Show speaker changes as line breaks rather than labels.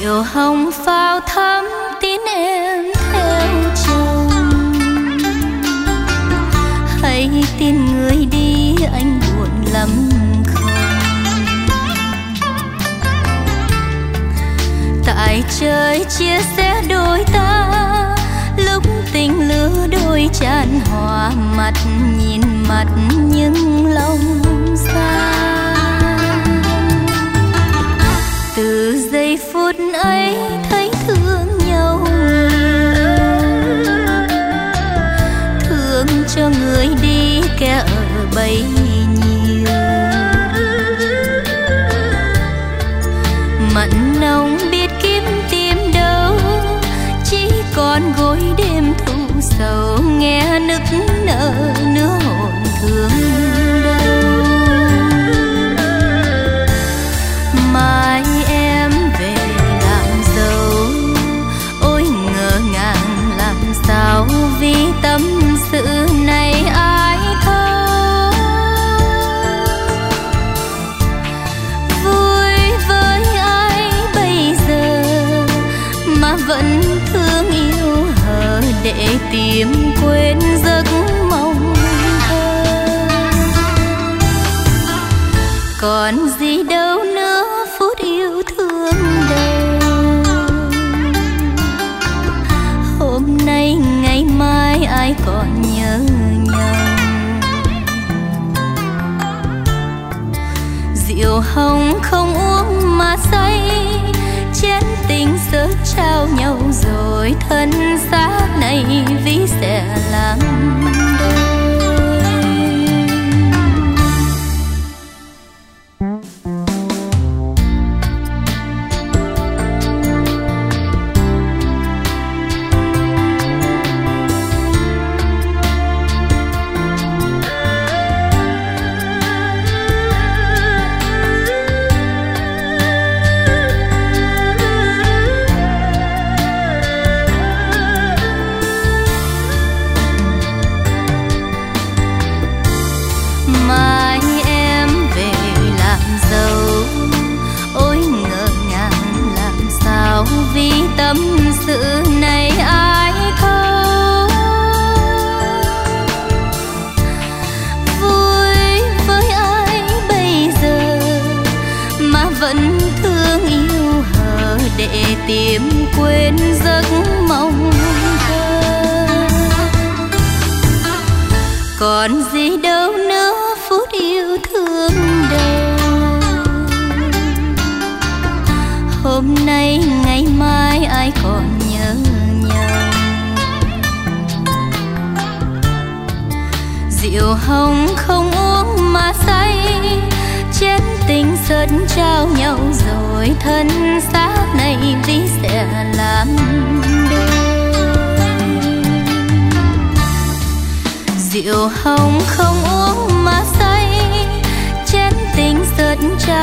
Diệu hồng phao thắm tin em theo chồng, hãy tin người đi anh buồn lắm không? Tại trời chia sẻ đôi ta, lúc tình lứa đôi tràn hòa mặt, nhìn mặt nhưng lòng xa. Từ giây phút ấy thấy thương nhau nhiều, thương cho người đi kẻ ở bấy nhiêu. Mặn nồng biết kiếm tìm đâu, chỉ còn gối đêm thu sầu, nghe nức nở nửa hồn thương đau. Mai em về làm dâu, ôi ngỡ ngàng làm sao vì tâm sự này ai thấu. Vui với ai bây giờ mà vẫn thương yêu hờ, để tìm quên giấc mộng thơ. Còn gì đâu nữa phút yêu thương đâu, hôm nay ngày mai ai còn nhớ nhau. Rượu hồng không uống mà say, chén tình sớt trao nhau rồi, thân xác này vì sẽ làm đôi. Sự này ai thấu. Vui với ai bây giờ mà vẫn thương yêu hờ, để tìm quên giấc mộng thơ. Còn gì đâu nữa phút yêu thương đâu, hôm nay ngày mai ai còn nhớ nhau. Rượu hồng không uống mà say, chén tình sớt trao nhau rồi, thân xác này vì sẽ làm đôi. Rượu hồng không uống mà say, chén tình sớt trao